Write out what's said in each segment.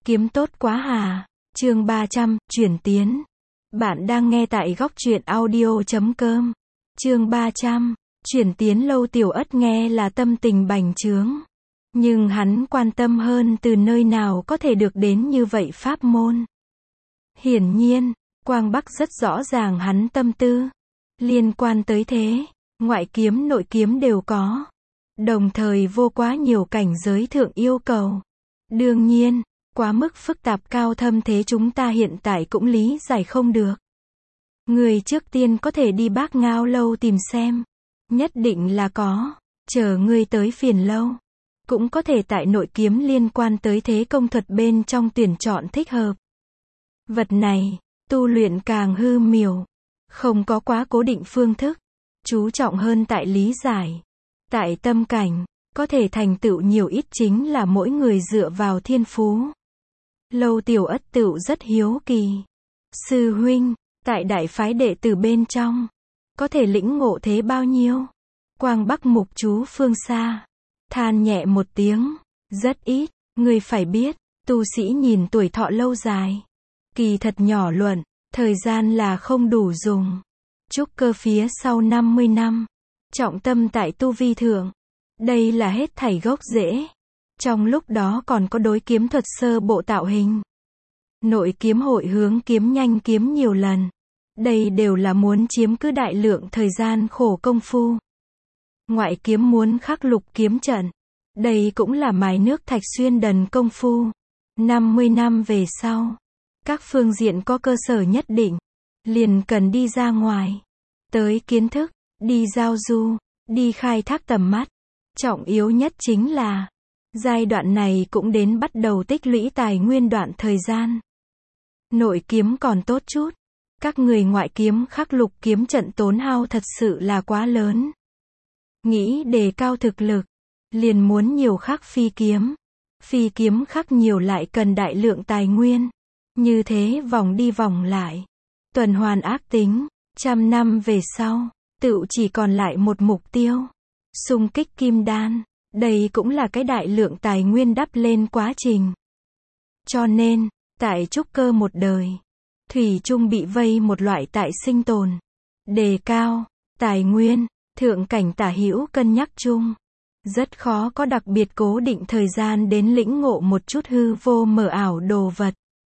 Kiếm tốt quá hà. Chương 300, chuyển tiến. Bạn đang nghe tại góc truyện audio.com. Chương 300, chuyển tiến. Lâu Tiểu Ất nghe là tâm tình bành trướng. Nhưng hắn quan tâm hơn từ nơi nào có thể được đến như vậy pháp môn. Hiển nhiên, Quang Bắc rất rõ ràng hắn tâm tư. Liên quan tới thế, ngoại kiếm nội kiếm đều có. Đồng thời vô quá nhiều cảnh giới thượng yêu cầu. Đương nhiên, quá mức phức tạp cao thâm thế chúng ta hiện tại cũng lý giải không được. Người trước tiên có thể đi Bác Ngao lâu tìm xem. Nhất định là có. Chờ ngươi tới Phiền lâu. Cũng có thể tại nội kiếm liên quan tới thế công thuật bên trong tuyển chọn thích hợp. Vật này, tu luyện càng hư miểu. Không có quá cố định phương thức. Chú trọng hơn tại lý giải. Tại tâm cảnh, có thể thành tựu nhiều ít chính là mỗi người dựa vào thiên phú. Lâu Tiểu Ất tựu rất hiếu kỳ. Sư huynh, tại đại phái đệ tử bên trong, có thể lĩnh ngộ thế bao nhiêu? Quang Bắc mục chú phương xa, than nhẹ một tiếng, rất ít, ngươi phải biết, tu sĩ nhìn tuổi thọ lâu dài. Kỳ thật nhỏ luận, thời gian là không đủ dùng. Trúc cơ phía sau 50 năm, trọng tâm tại tu vi thượng. Đây là hết thảy gốc rễ. Trong lúc đó còn có đối kiếm thuật sơ bộ tạo hình. Nội kiếm hội hướng kiếm nhanh kiếm nhiều lần. Đây đều là muốn chiếm cứ đại lượng thời gian khổ công phu. Ngoại kiếm muốn khắc lục kiếm trận. Đây cũng là mài nước thạch xuyên đần công phu. 50 năm về sau, các phương diện có cơ sở nhất định, liền cần đi ra ngoài. Tới kiến thức, đi giao du, đi khai thác tầm mắt. Trọng yếu nhất chính là, giai đoạn này cũng đến bắt đầu tích lũy tài nguyên đoạn thời gian. Nội kiếm còn tốt chút. Các người ngoại kiếm khắc lục kiếm trận tốn hao thật sự là quá lớn. Nghĩ đề cao thực lực, liền muốn nhiều khắc phi kiếm. Phi kiếm khắc nhiều lại cần đại lượng tài nguyên. Như thế vòng đi vòng lại. Tuần hoàn ác tính, 100 năm về sau, tựu chỉ còn lại một mục tiêu. Xung kích kim đan. Đây cũng là cái đại lượng tài nguyên đắp lên quá trình. Cho nên, tại trúc cơ một đời, thủy chung bị vây một loại tại sinh tồn, đề cao, tài nguyên, thượng cảnh tả hữu cân nhắc chung. Rất khó có đặc biệt cố định thời gian đến lĩnh ngộ một chút hư vô mờ ảo đồ vật.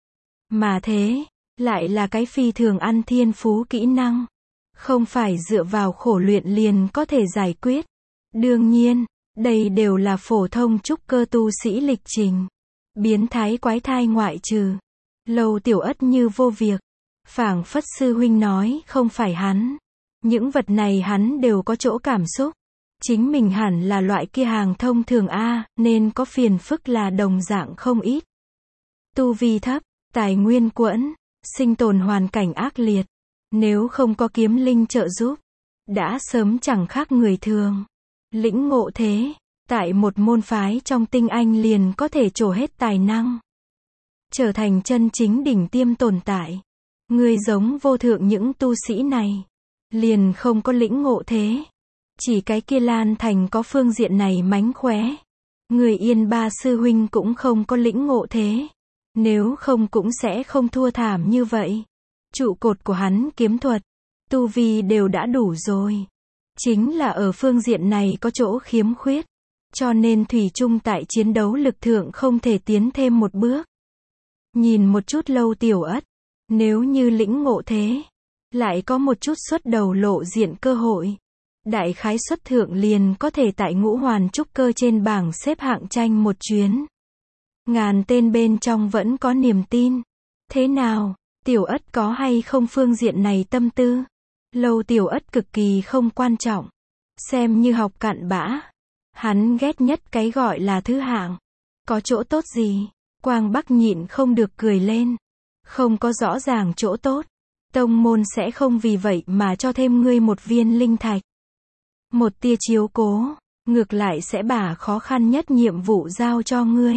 Mà thế, lại là cái phi thường ăn thiên phú kỹ năng. Không phải dựa vào khổ luyện liền có thể giải quyết. Đương nhiên, đây đều là phổ thông trúc cơ tu sĩ lịch trình. Biến thái quái thai ngoại trừ. Lâu Tiểu Ất như vô việc. Phảng phất sư huynh nói không phải hắn. Những vật này hắn đều có chỗ cảm xúc. Chính mình hẳn là loại kia hàng thông thường A, nên có phiền phức là đồng dạng không ít. Tu vi thấp, tài nguyên quẫn, sinh tồn hoàn cảnh ác liệt. Nếu không có kiếm linh trợ giúp, đã sớm chẳng khác người thường. Lĩnh ngộ thế, tại một môn phái trong tinh anh liền có thể trổ hết tài năng. Trở thành chân chính đỉnh tiêm tồn tại. Người giống vô thượng những tu sĩ này, liền không có lĩnh ngộ thế. Chỉ cái kia Lan Thành có phương diện này mánh khóe. Người Yên Ba sư huynh cũng không có lĩnh ngộ thế. Nếu không cũng sẽ không thua thảm như vậy. Trụ cột của hắn kiếm thuật, tu vi đều đã đủ rồi. Chính là ở phương diện này có chỗ khiếm khuyết. Cho nên thủy chung tại chiến đấu lực thượng không thể tiến thêm một bước. Nhìn một chút Lâu Tiểu Ất, nếu như lĩnh ngộ thế, lại có một chút xuất đầu lộ diện cơ hội. Đại khái xuất thượng liền có thể tại ngũ hoàn trúc cơ trên bảng xếp hạng tranh một chuyến. Ngàn tên bên trong vẫn có niềm tin. Thế nào, Tiểu Ất có hay không phương diện này tâm tư? Lâu Tiểu Ất cực kỳ không quan trọng. Xem như học cặn bã. Hắn ghét nhất cái gọi là thứ hạng. Có chỗ tốt gì? Quang Bắc nhịn không được cười lên. Không có rõ ràng chỗ tốt. Tông môn sẽ không vì vậy mà cho thêm ngươi một viên linh thạch. Một tia chiếu cố, ngược lại sẽ bả khó khăn nhất nhiệm vụ giao cho ngươi.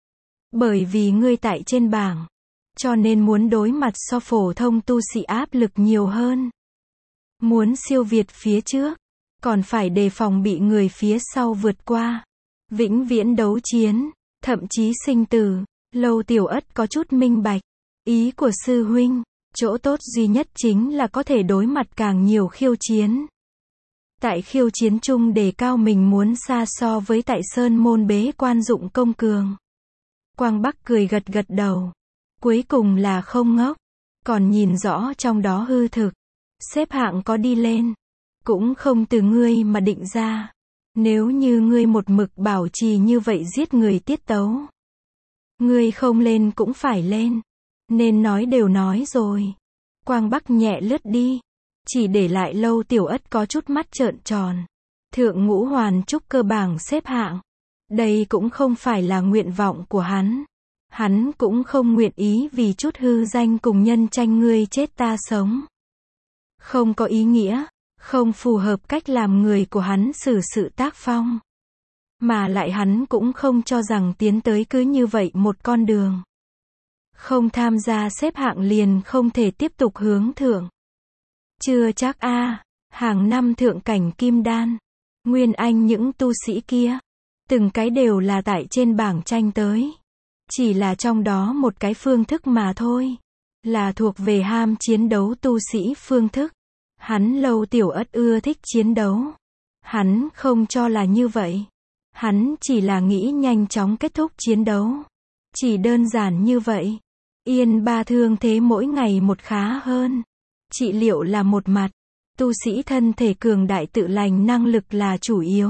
Bởi vì ngươi tại trên bảng, cho nên muốn đối mặt so phổ thông tu sĩ áp lực nhiều hơn. Muốn siêu việt phía trước, còn phải đề phòng bị người phía sau vượt qua. Vĩnh viễn đấu chiến, thậm chí sinh tử, Lâu Tiểu Ất có chút minh bạch. Ý của sư huynh, chỗ tốt duy nhất chính là có thể đối mặt càng nhiều khiêu chiến. Tại khiêu chiến chung đề cao mình muốn xa so với tại sơn môn bế quan dụng công cường. Quang Bắc cười gật gật đầu. Cuối cùng là không ngốc. Còn nhìn rõ trong đó hư thực. Xếp hạng có đi lên. Cũng không từ ngươi mà định ra. Nếu như ngươi một mực bảo trì như vậy giết người tiết tấu. Ngươi không lên cũng phải lên. Nên nói đều nói rồi. Quang Bắc nhẹ lướt đi. Chỉ để lại Lâu Tiểu Ất có chút mắt trợn tròn. Thượng ngũ hoàn trúc cơ bảng xếp hạng. Đây cũng không phải là nguyện vọng của hắn. Hắn cũng không nguyện ý vì chút hư danh cùng nhân tranh ngươi chết ta sống. Không có ý nghĩa, không phù hợp cách làm người của hắn xử sự tác phong. Mà lại hắn cũng không cho rằng tiến tới cứ như vậy một con đường. Không tham gia xếp hạng liền không thể tiếp tục hướng thượng. Chưa chắc a, hàng năm thượng cảnh kim đan. Nguyên Anh những tu sĩ kia. Từng cái đều là tại trên bảng tranh tới. Chỉ là trong đó một cái phương thức mà thôi. Là thuộc về ham chiến đấu tu sĩ phương thức. Hắn Lâu Tiểu Ất ưa thích chiến đấu. Hắn không cho là như vậy. Hắn chỉ là nghĩ nhanh chóng kết thúc chiến đấu. Chỉ đơn giản như vậy. Yên Ba thương thế mỗi ngày một khá hơn. Trị liệu là một mặt. Tu sĩ thân thể cường đại tự lành năng lực là chủ yếu.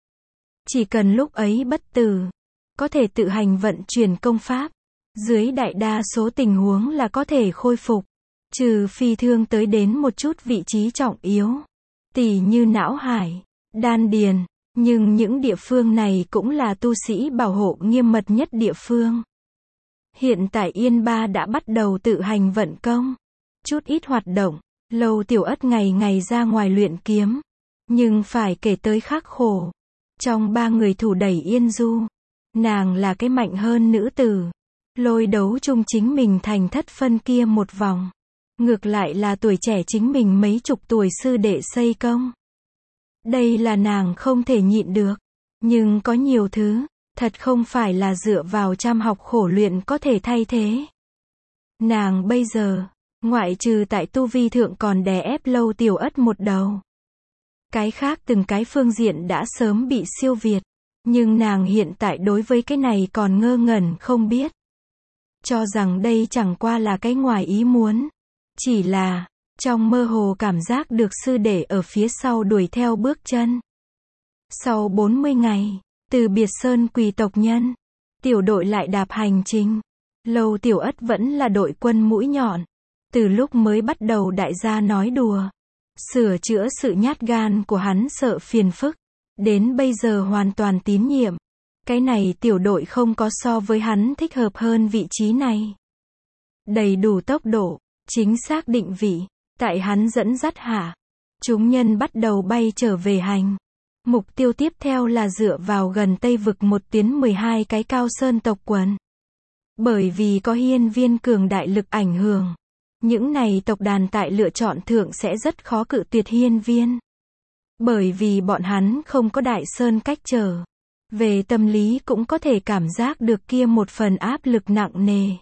Chỉ cần lúc ấy bất tử. Có thể tự hành vận chuyển công pháp. Dưới đại đa số tình huống là có thể khôi phục. Trừ phi thương tới đến một chút vị trí trọng yếu. Tỉ như não hải, đan điền. Nhưng những địa phương này cũng là tu sĩ bảo hộ nghiêm mật nhất địa phương. Hiện tại Yên Ba đã bắt đầu tự hành vận công. Chút ít hoạt động. Lâu Tiểu Ất ngày ngày ra ngoài luyện kiếm. Nhưng phải kể tới khắc khổ. Trong 3 người thủ đẩy Yên Du. Nàng là cái mạnh hơn nữ tử. Lôi đấu chung chính mình thành thất phân kia một vòng. Ngược lại là tuổi trẻ chính mình mấy chục tuổi sư đệ xây công. Đây là nàng không thể nhịn được. Nhưng có nhiều thứ, thật không phải là dựa vào chăm học khổ luyện có thể thay thế. Nàng bây giờ, ngoại trừ tại tu vi thượng còn đè ép Lâu Tiểu Ất một đầu. Cái khác từng cái phương diện đã sớm bị siêu việt. Nhưng nàng hiện tại đối với cái này còn ngơ ngẩn không biết. Cho rằng đây chẳng qua là cái ngoài ý muốn. Chỉ là, trong mơ hồ cảm giác được sư đệ ở phía sau đuổi theo bước chân. Sau 40 ngày, từ biệt sơn quỳ tộc nhân, tiểu đội lại đạp hành trình. Lâu Tiểu Ất vẫn là đội quân mũi nhọn. Từ lúc mới bắt đầu đại gia nói đùa. Sửa chữa sự nhát gan của hắn sợ phiền phức. Đến bây giờ hoàn toàn tín nhiệm. Cái này tiểu đội không có so với hắn thích hợp hơn vị trí này. Đầy đủ tốc độ, chính xác định vị. Tại hắn dẫn dắt hạ, chúng nhân bắt đầu bay trở về hành. Mục tiêu tiếp theo là dựa vào gần Tây vực một tuyến 12 cái cao sơn tộc quần. Bởi vì có hiên viên cường đại lực ảnh hưởng. Những này tộc đàn tại lựa chọn thượng sẽ rất khó cự tuyệt hiên viên. Bởi vì bọn hắn không có đại sơn cách trở. Về tâm lý cũng có thể cảm giác được kia một phần áp lực nặng nề.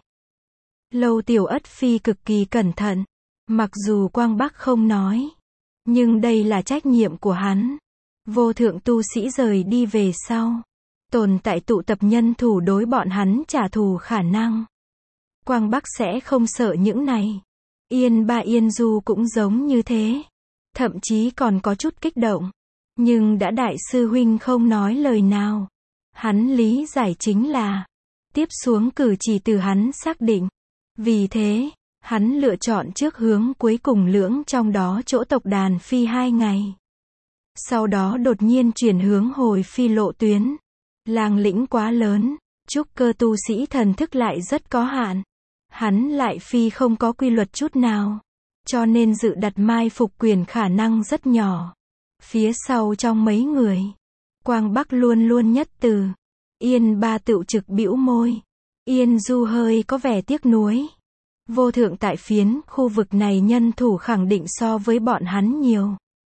Lâu Tiểu Ất phi cực kỳ cẩn thận. Mặc dù Quang Bắc không nói. Nhưng đây là trách nhiệm của hắn. Vô thượng tu sĩ rời đi về sau. Tồn tại tụ tập nhân thủ đối bọn hắn trả thù khả năng. Quang Bắc sẽ không sợ những này. Yên Ba Yên Du cũng giống như thế. Thậm chí còn có chút kích động. Nhưng đã đại sư huynh không nói lời nào. Hắn lý giải chính là. Tiếp xuống cử chỉ từ hắn xác định. Vì thế, hắn lựa chọn trước hướng cuối cùng lưỡng trong đó chỗ tộc đàn phi 2 ngày. Sau đó đột nhiên chuyển hướng hồi phi lộ tuyến. Làng lĩnh quá lớn, trúc cơ tu sĩ thần thức lại rất có hạn. Hắn lại phi không có quy luật chút nào. Cho nên dự đặt mai phục quyền khả năng rất nhỏ. Phía sau trong mấy người, Quang Bắc luôn luôn nhất từ. Yên Ba tựu trực bĩu môi. Yên Du hơi có vẻ tiếc nuối. Vô thượng tại phiến khu vực này nhân thủ khẳng định so với bọn hắn nhiều.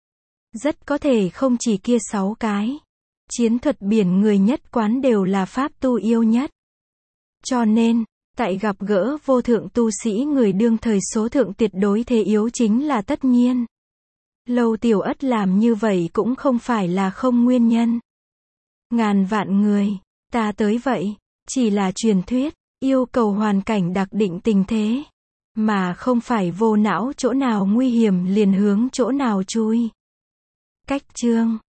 Rất có thể không chỉ kia 6 cái. Chiến thuật biển người nhất quán đều là pháp tu yêu nhất. Cho nên, tại gặp gỡ vô thượng tu sĩ người đương thời số thượng tuyệt đối thế yếu chính là tất nhiên. Lâu Tiểu Ất làm như vậy cũng không phải là không nguyên nhân. Ngàn vạn người, ta tới vậy, chỉ là truyền thuyết, yêu cầu hoàn cảnh đặc định tình thế, mà không phải vô não chỗ nào nguy hiểm liền hướng chỗ nào chui. Cách chương